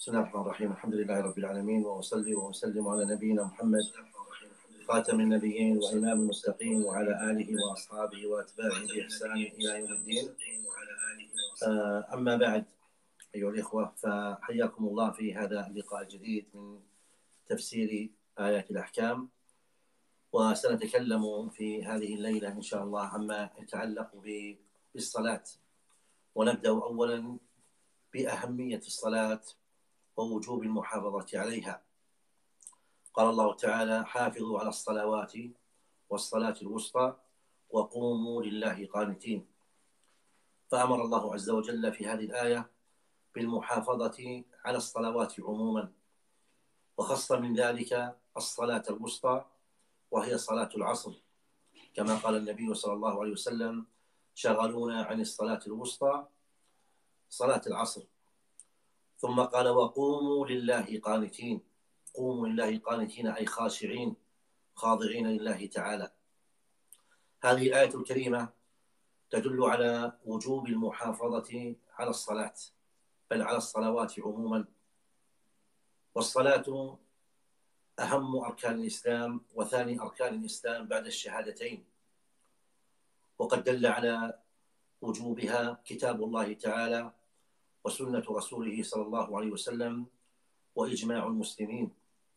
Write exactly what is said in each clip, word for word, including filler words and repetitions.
بسم الله الرحمن الرحيم. الحمد لله رب العالمين، وأصلي وأسلم على نبينا محمد خاتم النبيين وإمام المتقين وعلى آله وأصحابه وأتباعه بإحسان إلى يوم الدين. أما بعد، أيها الإخوة، فحياكم الله في هذا اللقاء الجديد من تفسير آيات الأحكام، وسنتكلم في هذه الليلة إن شاء الله عما يتعلق بالصلاة، ونبدأ أولا بأهمية الصلاة ووجوب المحافظة عليها. قال الله تعالى: حافظوا على الصلوات والصلاة الوسطى وقوموا لله قانتين. فأمر الله عز وجل في هذه الآية بالمحافظة على الصلوات عموما، وخص من ذلك الصلاة الوسطى وهي صلاة العصر، كما قال النبي صلى الله عليه وسلم: شغلونا عن الصلاة الوسطى صلاة العصر. ثم قال: وقوموا لله قانتين. قوموا لله قانتين أي خاشعين خاضعين لله تعالى. هذه الآية الكريمة تدل على وجوب المحافظة على الصلاة، بل على الصلوات عموما. والصلاة أهم أركان الإسلام وثاني أركان الإسلام بعد الشهادتين، وقد دل على وجوبها كتاب الله تعالى وسنة رسوله صلى الله عليه وسلم وإجماع المسلمين.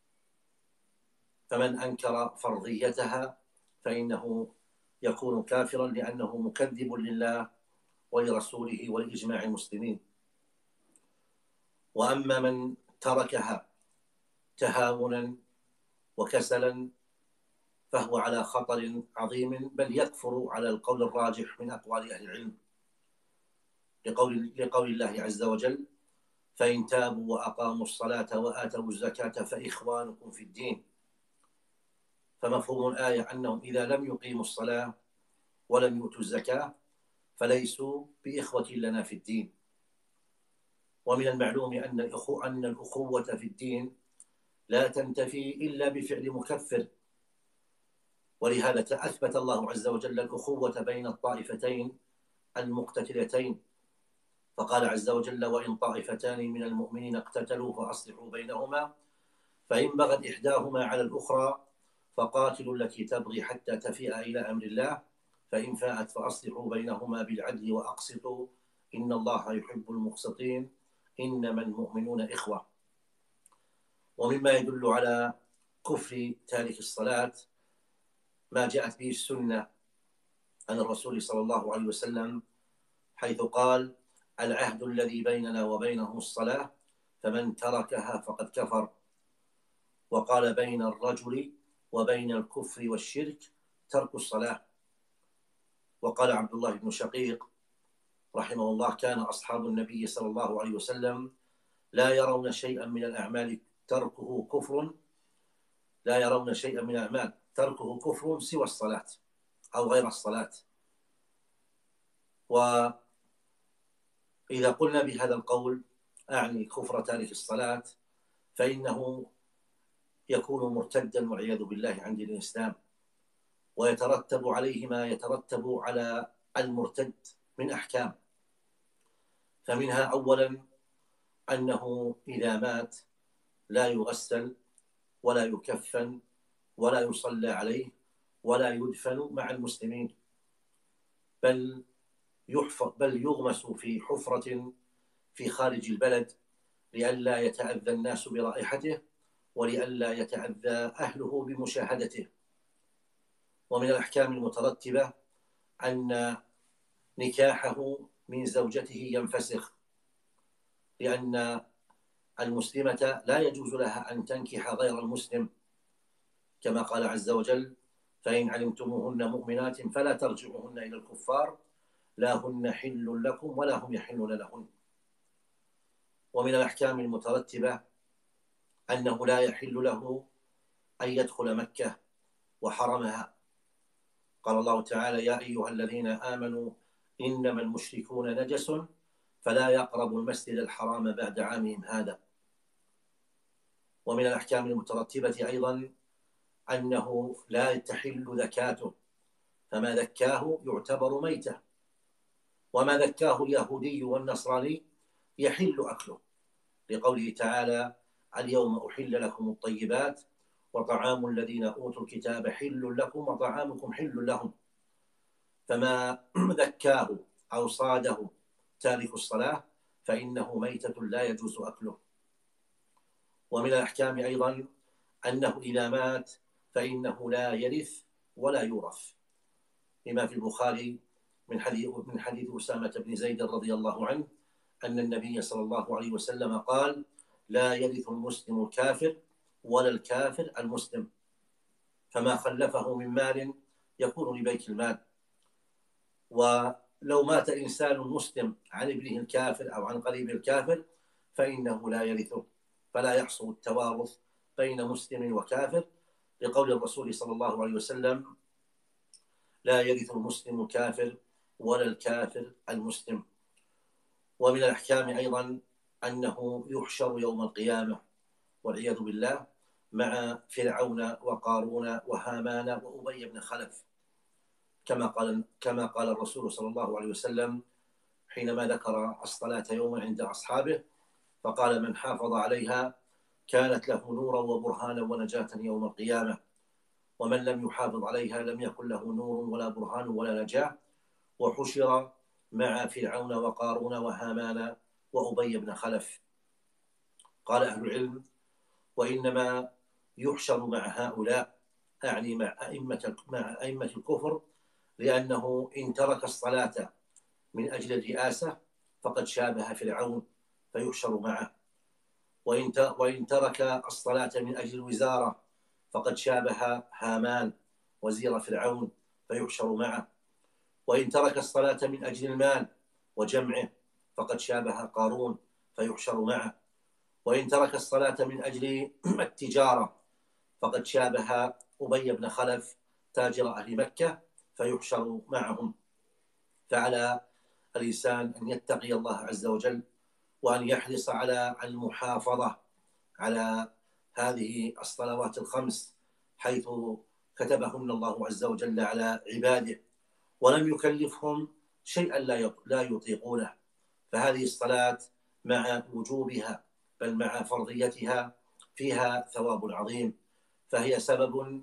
فمن أنكر فرضيتها فإنه يكون كافرا، لأنه مكذب لله ولرسوله ولإجماع المسلمين. وأما من تركها تهاونا وكسلا فهو على خطر عظيم، بل يكفر على القول الراجح من أقوال أهل العلم، لقول, لقول الله عز وجل: فإن تابوا وأقاموا الصلاة وآتوا الزكاة فإخوانكم في الدين. فمفهوم الآية أنهم إذا لم يقيموا الصلاة ولم يؤتوا الزكاة فليسوا بإخوة لنا في الدين. ومن المعلوم أن أن الأخوة في الدين لا تنتفي إلا بفعل مكفر، ولهذا أثبت الله عز وجل الأخوة بين الطائفتين المقتتلتين، فقال عز وجل: وإن طائفتان من المؤمنين اقتتلوا فأصلحوا بينهما فإن بغت إحداهما على الأخرى فقاتلوا التي تبغي حتى تفيء إلى أمر الله فإن فاءت فأصلحوا بينهما بالعدل وأقسطوا إن الله يحب المقسطين إنما المؤمنون إخوة. ومما يدل على كفر تارك الصلاة ما جاءت به السنة عن الرسول صلى الله عليه وسلم، حيث قال: العهد الذي بيننا وبينهم الصلاة فمن تركها فقد كفر. وقال: بين الرجل وبين الكفر والشرك ترك الصلاة. وقال عبد الله بن شقيق رحمه الله: كان أصحاب النبي صلى الله عليه وسلم لا يرون شيئا من الأعمال تركه كفر لا يرون شيئا من الأعمال تركه كفر سوى الصلاة أو غير الصلاة. وإذا قلنا بهذا القول أعني كفر تارك الصلاة، فإنه يكون مرتدا والعياذ بالله عن دين الإسلام، ويترتب عليه ما يترتب على المرتد من أحكام. فمنها أولا أنه إذا مات لا يغسل ولا يكفن ولا يصلى عليه ولا يدفن مع المسلمين، بل يحفر بل يغمس في حفرة في خارج البلد لئلا يتأذى الناس برائحته ولئلا يتأذى أهله بمشاهدته. ومن الأحكام المترتبة أن نكاحه من زوجته ينفسخ، لأن المسلمة لا يجوز لها أن تنكح غير المسلم، كما قال عز وجل: فإن علمتموهن مؤمنات فلا ترجعوهن إلى الكفار لا هن حل لكم ولا هم يحلون لهن. ومن الأحكام المترتبة أنه لا يحل له أن يدخل مكة وحرمها. قال الله تعالى: يا أيها الذين آمنوا إنما المشركون نجس فلا يقربوا المسجد الحرام بعد عامهم هذا. ومن الأحكام المترتبة أيضا أنه لا تحل ذكاته، فما ذكاه يعتبر ميتة، وما ذكاه اليهودي والنصراني يحل أكله. لقوله تعالى: اليوم أحل لكم الطيبات وطعام الذين أوتوا الكتاب حل لكم وطعامكم حل لهم. فما ذكاه أو صاده تارك الصلاة فإنه ميتة لا يجوز أكله. ومن الأحكام أيضا أنه إذا مات فإنه لا يرث ولا يورث، لما في البخاري من حديث من حديث أسامة بن زيد رضي الله عنه أن النبي صلى الله عليه وسلم قال: لا يرث المسلم الكافر ولا الكافر المسلم، فما خلفه من مال يكون لبيت المال. ولو مات إنسان مسلم عن ابنه الكافر أو عن قريب الكافر فإنه لا يرثه، فلا يحصل التوارث بين مسلم وكافر، لقول الرسول صلى الله عليه وسلم: لا يرث المسلم الكافر ولا الكافر المسلم. ومن الأحكام أيضا أنه يحشر يوم القيامة والعياذ بالله مع فرعون وقارون وهامان وأبي بن خلف، كما قال كما قال الرسول صلى الله عليه وسلم حينما ذكر الصلاة يوما عند أصحابه فقال: من حافظ عليها كانت له نورا وبرهانا ونجاة يوم القيامة، ومن لم يحافظ عليها لم يكن له نور ولا برهان ولا نجاة. وحشر مع فرعون وقارون وهامان وأبي بن خلف. قال أهل العلم: وإنما يحشر مع هؤلاء، أعني مع أئمة مع أئمة الكفر، لأنه إن ترك الصلاة من أجل الرئاسة فقد شابه فرعون فيحشر معه، وإن ترك الصلاة من أجل الوزارة فقد شابه هامان وزير فرعون فيحشر معه، وإن ترك الصلاة من أجل المال وجمعه فقد شابه قارون فيحشر معه، وإن ترك الصلاة من أجل التجارة فقد شابه أبي بن خلف تاجر أهل مكة فيحشر معهم. فعلى الإنسان أن يتقي الله عز وجل وأن يحرص على المحافظة على هذه الصلوات الخمس حيث كتبهن الله عز وجل على عباده ولم يكلفهم شيئا لا يطيقونه. فهذه الصلاة مع وجوبها بل مع فرضيتها فيها ثواب عظيم، فهي سبب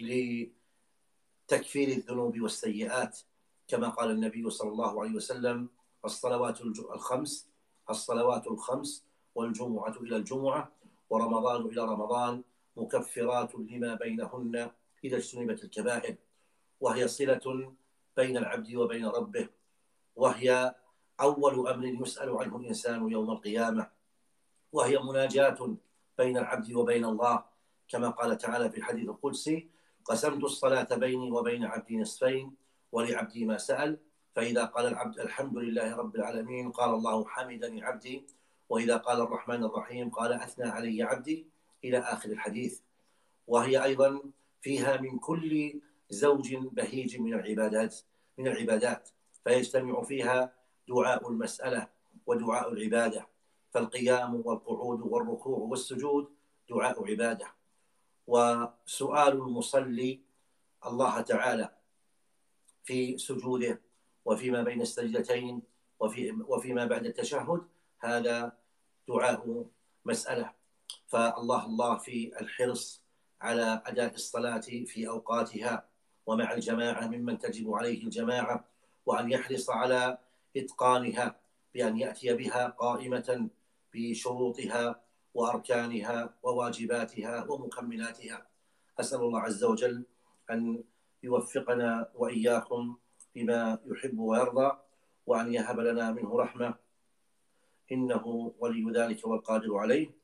لتكفير الذنوب والسيئات، كما قال النبي صلى الله عليه وسلم: الصلوات الخمس الصلوات الخمس والجمعة إلى الجمعة ورمضان إلى رمضان مكفرات لما بينهن إذا اجتنبت الكبائر. وهي صلة بين العبد وبين ربه، وهي أول أمر يسأل عنه الإنسان يوم القيامة، وهي مناجاة بين العبد وبين الله، كما قال تعالى في الحديث القدسي: قسمت الصلاة بيني وبين عبدي نصفين ولعبدي ما سأل، فإذا قال العبد الحمد لله رب العالمين قال الله حمدني عبدي، وإذا قال الرحمن الرحيم قال أثنى علي عبدي، إلى آخر الحديث. وهي أيضا فيها من كل زوج بهيج من العبادات من العبادات فيجتمع فيها دعاء المسألة ودعاء العبادة، فالقيام والقعود والركوع والسجود دعاء عبادة، وسؤال المصلي الله تعالى في سجوده وفيما بين السجدتين وفي وفيما بعد التشهد هذا دعاء مسألة. فالله الله في الحرص على أداء الصلاة في أوقاتها ومع الجماعة ممن تجب عليه الجماعة، وأن يحرص على إتقانها بأن يأتي بها قائمة بشروطها وأركانها وواجباتها ومكملاتها. أسأل الله عز وجل أن يوفقنا وإياكم بما يحب ويرضى، وأن يهب لنا منه رحمة، إنه ولي ذلك والقادر عليه.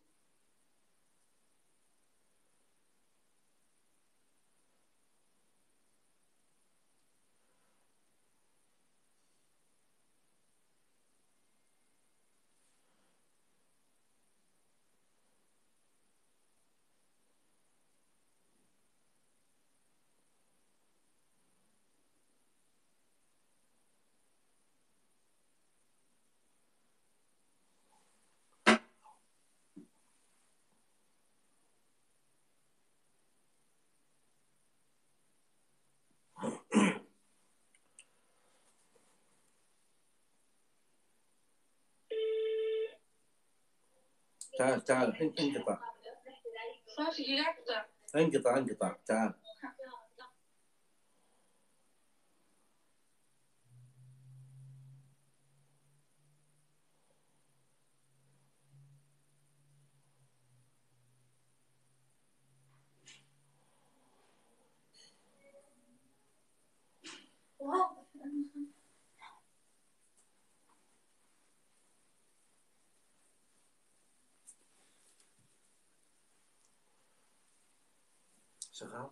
تعال تعال انقطع انقطع انقطع تعال. شغال.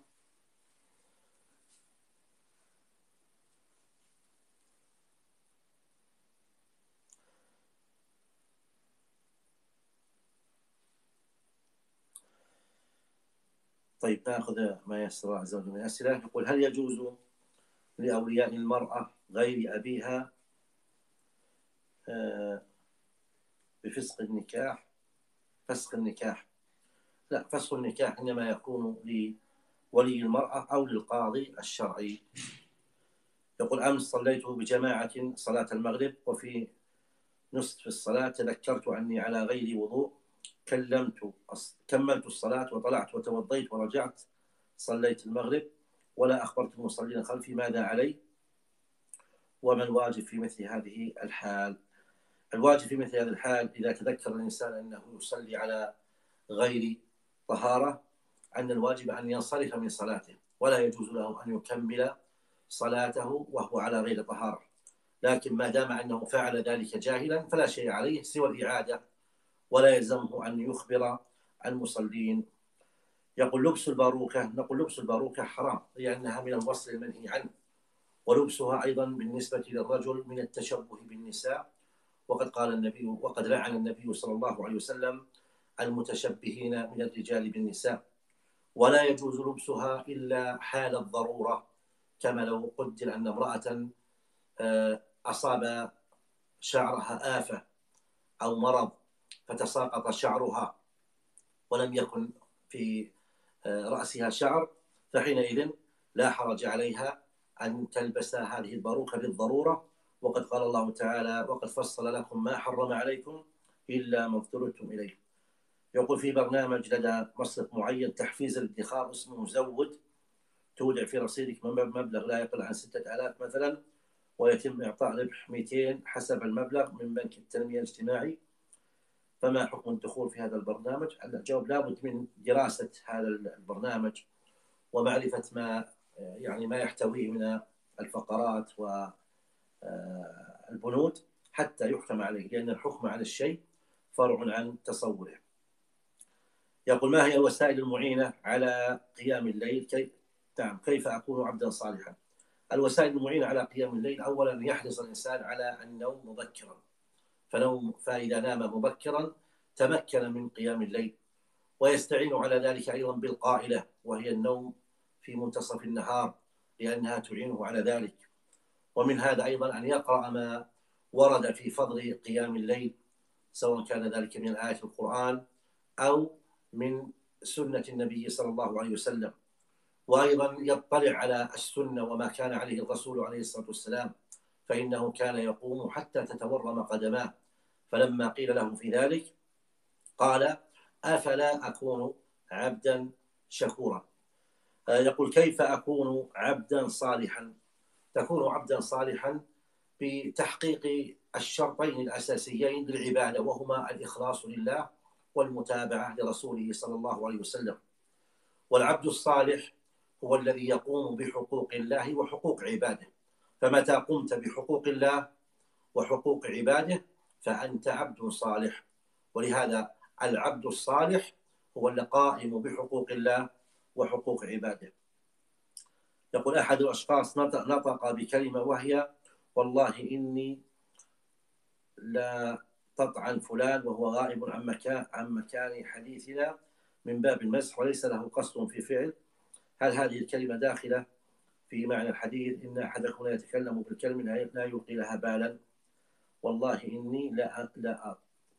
طيب ناخذ ما يسر الله عز وجل من الأسئلة. يقول: هل يجوز لأولياء المرأة غير أبيها بفسق النكاح فسخ النكاح؟ لا، فسخ النكاح إنما يكون لولي المرأة أو للقاضي الشرعي. يقول: أمس صليت بجماعة صلاة المغرب، وفي نصف الصلاة تذكرت أني على غير وضوء، كلمت كملت الصلاة وطلعت وتوضيت ورجعت صليت المغرب ولا أخبرت المصلين خلفي، ماذا علي؟ وما الواجب في مثل هذه الحال؟ الواجب في مثل هذه الحال إذا تذكر الإنسان أنه يصلي على غير طهارة أن الواجب أن ينصرف من صلاته، ولا يجوز له أن يكمل صلاته وهو على غير طهارة. لكن ما دام أنه فعل ذلك جاهلا فلا شيء عليه سوى الإعادة، ولا يلزمه أن يخبر المصلين. يقول: لبس الباروكة. نقول: لبس الباروكة حرام لأنها من الوصل المنهي عنه، ولبسها أيضا بالنسبة للرجل من التشبه بالنساء، وقد قال النبي وقد لعن النبي صلى الله عليه وسلم المتشبهين من الرجال بالنساء. ولا يجوز لبسها إلا حال الضرورة، كما لو قدر أن امرأة أصاب شعرها آفة أو مرض فتساقط شعرها ولم يكن في رأسها شعر، فحينئذ لا حرج عليها أن تلبس هذه الباروكة للضرورة. وقد قال الله تعالى: وقد فصل لكم ما حرم عليكم إلا ما اضطررتم إليه. يقول: في برنامج لدى مصرف معين تحفيز الادخار اسمه زود، تودع في رصيدك مبلغ لا يقل عن ستة آلاف مثلا، ويتم إعطاء ربح مئتين حسب المبلغ من بنك التنمية الاجتماعي، فما حكم الدخول في هذا البرنامج؟ الجواب: لابد من دراسة هذا البرنامج ومعرفة ما يعني ما يحتويه من الفقرات والبنود حتى يحكم عليه، لأن الحكم على الشيء فرع عن تصوره. يقول: ما هي الوسائل المعينة على قيام الليل؟ كيف نعم كيف أكون عبدا صالحا؟ الوسائل المعينة على قيام الليل: أولا يحرص الإنسان على النوم مبكرا، فنوم فإذا نام مبكرا تمكن من قيام الليل، ويستعين على ذلك أيضا بالقائلة، وهي النوم في منتصف النهار، لأنها تعينه على ذلك. ومن هذا أيضا أن يقرأ ما ورد في فضل قيام الليل، سواء كان ذلك من آيات القرآن أو من سنة النبي صلى الله عليه وسلم. وأيضا يطلع على السنة وما كان عليه الرسول عليه الصلاة والسلام، فإنه كان يقوم حتى تتورم قدماه، فلما قيل له في ذلك قال: أفلا أكون عبدا شكورا. يقول: كيف أكون عبدا صالحا؟ تكون عبدا صالحا بتحقيق الشرطين الأساسيين للعبادة، وهما الإخلاص لله والمتابعة لرسوله صلى الله عليه وسلم. والعبد الصالح هو الذي يقوم بحقوق الله وحقوق عباده، فمتى قمت بحقوق الله وحقوق عباده فأنت عبد صالح. ولهذا العبد الصالح هو القائم بحقوق الله وحقوق عباده. يقول: أحد الأشخاص نطق بكلمة وهي: والله إني لا تطعن فلان وهو غائب عن مكان عن مكان حديثنا من باب المزح وليس له قصد في فعل، هل هذه الكلمة داخلة في معنى الحديث إن أحدكم لا يتكلم بالكلمة لا يلقي لها بالا؟ والله إني لا لا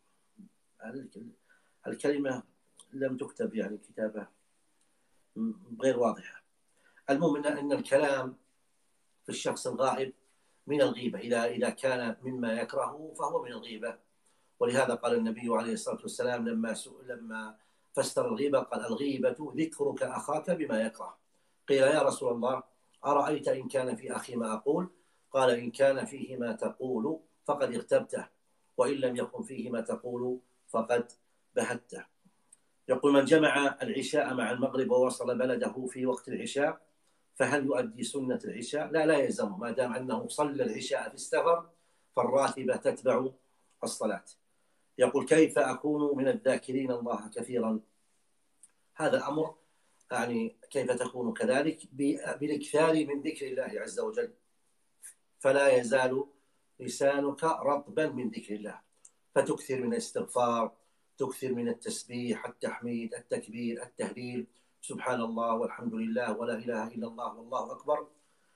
الكلمة لم تكتب يعني كتابة غير واضحة. المهم أن الكلام في الشخص الغائب من الغيبة، إذا إذا كان مما يكرهه فهو من الغيبة، ولهذا قال النبي عليه الصلاة والسلام لما لما فسر الغيبة قال: الغيبة ذكرك أخاك بما يكره. قيل: يا رسول الله، أرأيت إن كان في أخي ما أقول؟ قال: إن كان فيه ما تقول فقد اغتبته، وإن لم يكن فيه ما تقول فقد بهته. يقول: من جمع العشاء مع المغرب ووصل بلده في وقت العشاء فهل يؤدي سنة العشاء؟ لا، لا يلزمه، ما دام أنه صلى العشاء في السفر فالراتبة تتبع الصلاة. يقول: كيف أكون من الذاكرين الله كثيرا؟ هذا أمر يعني كيف تكون كذلك؟ بالاكثار من ذكر الله عز وجل، فلا يزال لسانك رطبا من ذكر الله، فتكثر من الاستغفار، تكثر من التسبيح، التحميد، التكبير، التهليل، سبحان الله والحمد لله ولا إله إلا الله والله أكبر،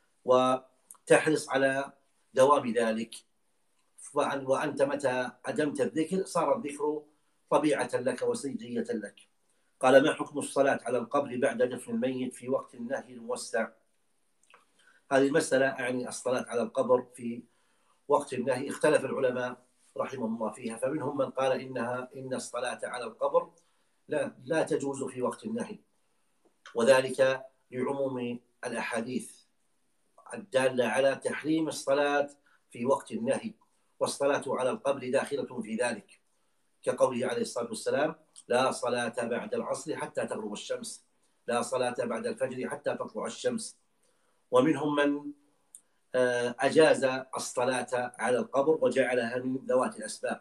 وتحرص على دوام ذلك. وأنت متى عدمت الذكر صار الذكر طبيعة لك وسجية لك. قال: ما حكم الصلاة على القبر بعد دفن الميت في وقت النهي الموسع؟ هذه المسألة يعني الصلاة على القبر في وقت النهي اختلف العلماء رحمهم الله فيها، فمنهم من قال إنها إن الصلاة على القبر لا لا تجوز في وقت النهي، وذلك لعموم الأحاديث الدالة على تحريم الصلاة في وقت النهي، والصلاة على القبر داخلة في ذلك، كقوله عليه الصلاة والسلام: لا صلاة بعد العصر حتى تغرب الشمس، لا صلاة بعد الفجر حتى تطلع الشمس. ومنهم من أجاز الصلاة على القبر وجعلها من ذوات الأسباب.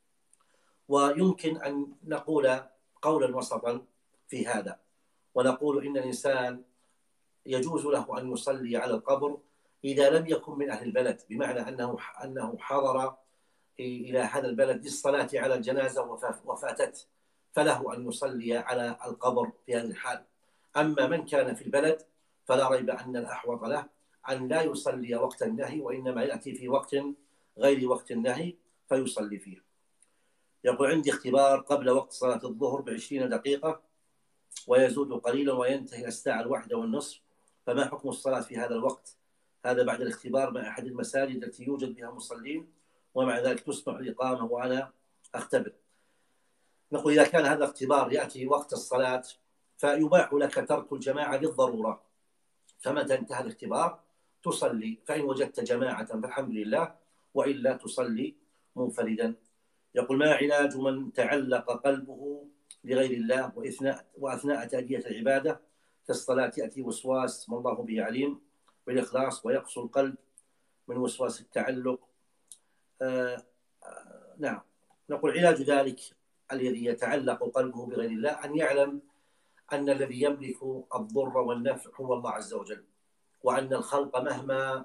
ويمكن أن نقول قولا وسطا في هذا، ونقول إن الإنسان يجوز له أن يصلي على القبر إذا لم يكن من أهل البلد، بمعنى أنه أنه حضر إلى هذا البلد للصلاة على الجنازة وفاتت، فله أن يصلي على القبر في هذه الحال. أما من كان في البلد فلا ريب أن الأحوط له أن لا يصلي وقت النهي، وإنما يأتي في وقت غير وقت النهي فيصلي فيه. يقول: عندي اختبار قبل وقت صلاة الظهر بعشرين دقيقة ويزود قليلا وينتهي الساعة الواحدة والنصف، فما حكم الصلاة في هذا الوقت؟ هذا بعد الاختبار مع أحد المساجد التي يوجد بها مصلين، ومع ذلك تسمع الإقامة وأنا أختبر. نقول: إذا كان هذا اختبار يأتي وقت الصلاة فيباح لك ترك الجماعة للضرورة، فمتى انتهى الاختبار تصلي، فإن وجدت جماعة فالحمد لله، وإلا تصلي منفردا. يقول: ما علاج من تعلق قلبه لغير الله وإثناء وأثناء تأدية العبادة كالصلاة يأتي وسواس ما الله به عليم بالإخلاص ويقسو القلب من وسواس التعلق؟ آه آه نعم. نقول: علاج ذلك الذي يتعلق قلبه بغير الله أن يعلم أن الذي يملك الضر والنفع هو الله عز وجل، وأن الخلق مهما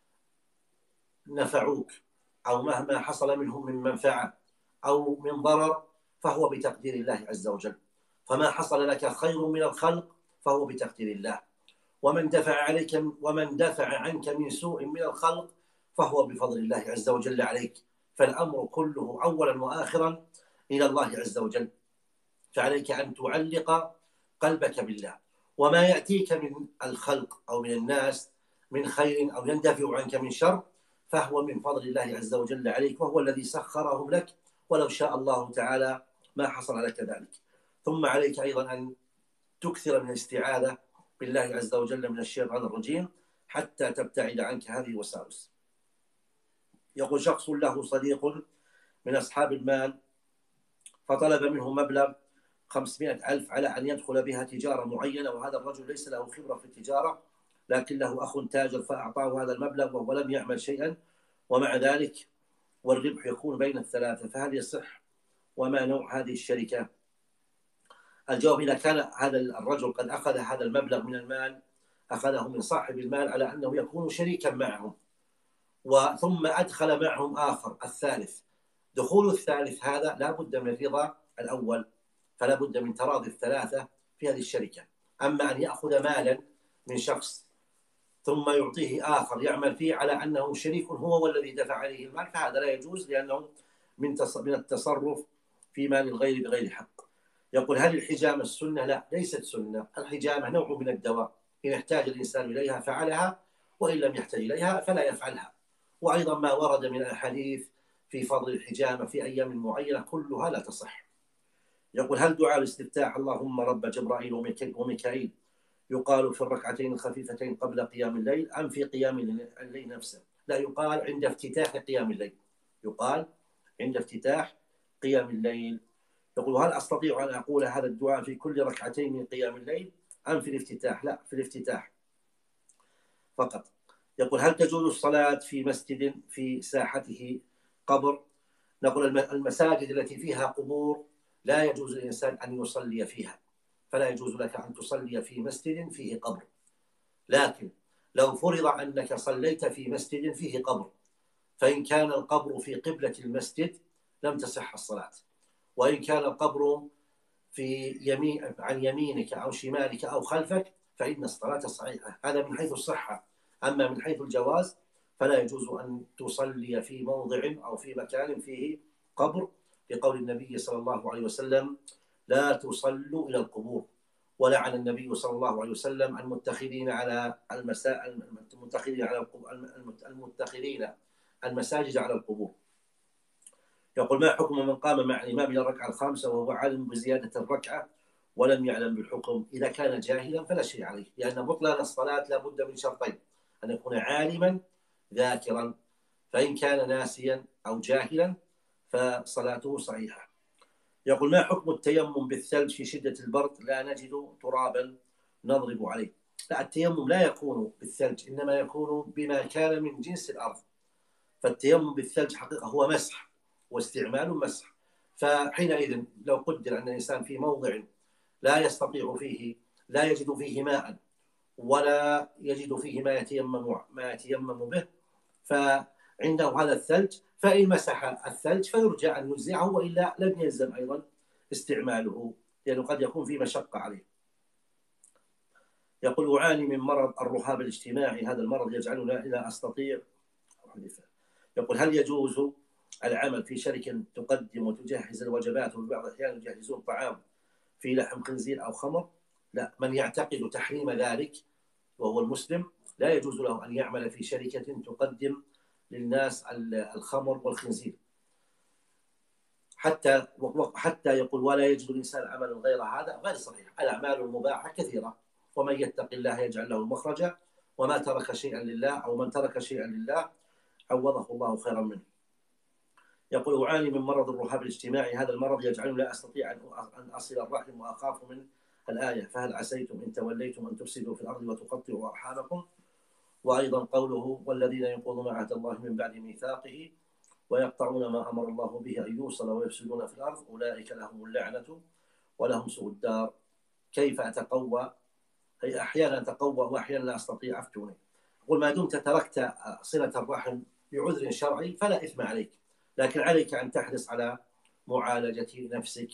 نفعوك أو مهما حصل منهم من منفعة أو من ضرر فهو بتقدير الله عز وجل، فما حصل لك خير من الخلق فهو بتقدير الله، ومن دفع عليك ومن دفع عنك من سوء من الخلق فهو بفضل الله عز وجل عليك. فالأمر كله أولا وآخرا إلى الله عز وجل، فعليك أن تعلق قلبك بالله، وما يأتيك من الخلق أو من الناس من خير أو يندفع عنك من شر فهو من فضل الله عز وجل عليك، وهو الذي سخرهم لك، ولو شاء الله تعالى ما حصل لك ذلك. ثم عليك أيضا أن تكثر من الاستعاذة بالله عز وجل من الشيطان الرجيم حتى تبتعد عنك هذه الوساوس. يقول: شخص له صديق من أصحاب المال فطلب منه مبلغ خمسمائة ألف على أن يدخل بها تجارة معينة، وهذا الرجل ليس له خبرة في التجارة لكن له أخ تاجر فأعطاه هذا المبلغ وهو لم يعمل شيئا، ومع ذلك والربح يكون بين الثلاثة، فهل يصح؟ وما نوع هذه الشركة؟ الجواب: إذا كان هذا الرجل قد أخذ هذا المبلغ من المال أخذه من صاحب المال على أنه يكون شريكا معهم، وثم أدخل معهم آخر الثالث، دخول الثالث هذا لا بد من رضا الأول، فلا بد من تراضي الثلاثة في هذه الشركة. أما أن يأخذ مالا من شخص ثم يعطيه آخر يعمل فيه على أنه شريك هو والذي دفع عليه المال فهذا لا يجوز، لأنه من من التصرف في مال الغير بغير حق. يقول: هل الحجامة السنة؟ لا، ليست سنة. الحجامة نوع من الدواء، إن احتاج الإنسان إليها فعلها، وإن لم يحتاج إليها فلا يفعلها. وأيضا ما ورد من الأحاديث في فضل الحجامة في أيام معينة كلها لا تصح. يقول هل دعاء الاستفتاح اللهم رب جبرائيل وميكائيل يقال في الركعتين الخفيفتين قبل قيام الليل أم في قيام الليل نفسه؟ لا، يقال عند افتتاح قيام الليل، يقال عند افتتاح قيام الليل. يقول هل أستطيع أن أقول هذا الدعاء في كل ركعتين من قيام الليل أم في الافتتاح؟ لا، في الافتتاح فقط. يقول هل تجوز الصلاة في مسجد في ساحته قبر؟ نقول المساجد التي فيها قبور لا يجوز للإنسان أن يصلي فيها، فلا يجوز لك أن تصلي في مسجد فيه قبر. لكن لو فرض أنك صليت في مسجد فيه قبر، فإن كان القبر في قبلة المسجد لم تصح الصلاة، وإن كان القبر في يمين عن يمينك أو شمالك أو خلفك فإن الصلاة صحيحة. هذا من حيث الصحة. أما من حيث الجواز فلا يجوز أن تصلي في موضع أو في مكان فيه قبر، لقول النبي صلى الله عليه وسلم لا تصلوا إلى القبور. ولعن النبي صلى الله عليه وسلم المتخذين على المسا... المتخذين على المتخذين المساجد على القبور. يقول ما حكم من قام مع الإمام إلى الركعة الخامسة وهو عالم بزيادة الركعة ولم يعلم بالحكم؟ إذا كان جاهلا فلا شيء عليه، لأن بطلان الصلاة لا بد من شرطين: أن يكون عالما ذاكرا، فإن كان ناسيا أو جاهلا فصلاته صحيحة. يقول ما حكم التيمم بالثلج في شدة البرد لا نجد ترابا نضرب عليه؟ لا، التيمم لا يكون بالثلج، إنما يكون بما كان من جنس الأرض. فالتيمم بالثلج حقيقة هو مسح واستعمال مسح، فحينئذ لو قدر أن الإنسان في موضع لا يستطيع فيه، لا يجد فيه ماء ولا يجد فيه ما يتيمم ما يتيمم به، فعنده هذا الثلج، فإن مسح الثلج فيرجى أن ينزعه، وإلا لم يلزم أيضا استعماله، لأنه قد يكون في مشقة عليه. يقول أعاني من مرض الرهاب الاجتماعي، هذا المرض يجعلنا لا أستطيع. يقول هل يجوز العمل في شركة تقدم وتجهز الوجبات وفي بعض الأحيان يجهزون طعام في لحم خنزير أو خمر؟ لا، من يعتقد تحريم ذلك وهو المسلم لا يجوز له أن يعمل في شركة تقدم للناس الخمر والخنزير، حتى حتى يقول ولا يجد الإنسان عملا غير هذا. غير صحيح، الأعمال المباحة كثيرة، ومن يتق الله يجعل له مخرجا، وما ترك شيئا لله أو من ترك شيئا لله عوضه الله خيرا منه. يقول أعاني من مرض الرهاب الاجتماعي، هذا المرض يجعلني لا أستطيع أن أصل الرحم وأخاف من الآية فهل عسيتم إن توليتم أن تفسدوا في الأرض وتقطعوا أرحامكم؟ وأيضا قوله والذين ينقضون عهد الله من بعد ميثاقه ويقطعون ما أمر الله به أن يوصل ويفسدون في الأرض أولئك لهم اللعنة ولهم سوء الدار. كيف أتقوى؟ أي أحيانا أتقوى وأحيانا لا أستطيع، أفتوني. أقول ما دمت تركت صلة الرحم بعذر شرعي فلا إثم عليك، لكن عليك أن تحرص على معالجة نفسك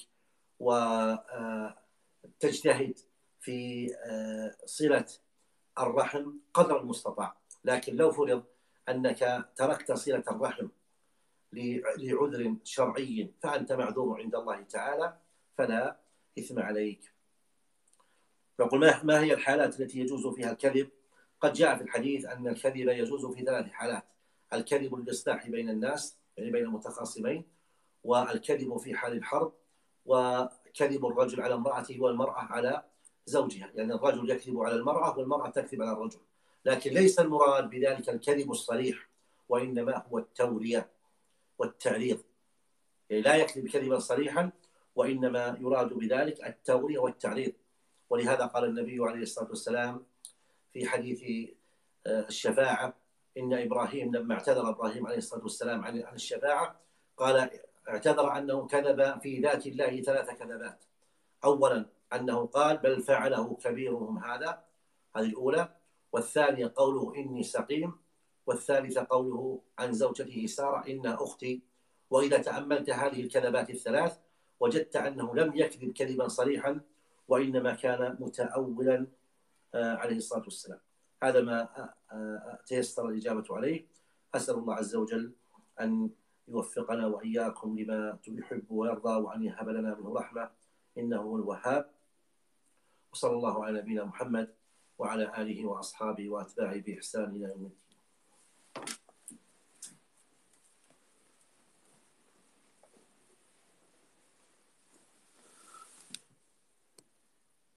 وتجتهد في صلة الرحم قدر المستطاع. لكن لو فرض أنك تركت صلة الرحم لعذر شرعي فأنت معذور عند الله تعالى فلا إثم عليك. يقول ما هي الحالات التي يجوز فيها الكذب؟ قد جاء في الحديث أن الكذب يجوز في ثلاث حالات: الكذب للإصلاح بين الناس يعني بين المتخاصمين، والكذب في حال الحرب، وكذب الرجل على امرأته والمرأة على زوجها، يعني الرجل يكذب على المرأة والمرأة تكذب على الرجل. لكن ليس المراد بذلك الكذب الصريح، وإنما هو التورية والتعريض، يعني لا يكذب كذبا صريحا، وإنما يراد بذلك التورية والتعريض. ولهذا قال النبي عليه الصلاة والسلام في حديث الشفاعة إن إبراهيم لما اعتذر إبراهيم عليه الصلاة والسلام عن الشفاعة قال اعتذر أنه كذب في ذات الله ثلاث كذبات: أولا أنه قال بل فعله كبيرهم هذا، هذه الأولى، والثانية قوله إني سقيم، والثالثة قوله عن زوجته سارة إنها أختي. وإذا تأملت هذه الكذبات الثلاث وجدت أنه لم يكذب كذبا صريحا، وإنما كان متأولا عليه الصلاة والسلام. هذا ما تيسر الإجابة عليه. أسأل الله عز وجل أن يوفقنا وإياكم لما يحب ويرضى، وأن يهب لنا منه رحمة إنه هو الوهاب. وصلى الله على نبينا محمد وعلى آله وأصحابه وأتباعه بإحسان إلى يوم الدين.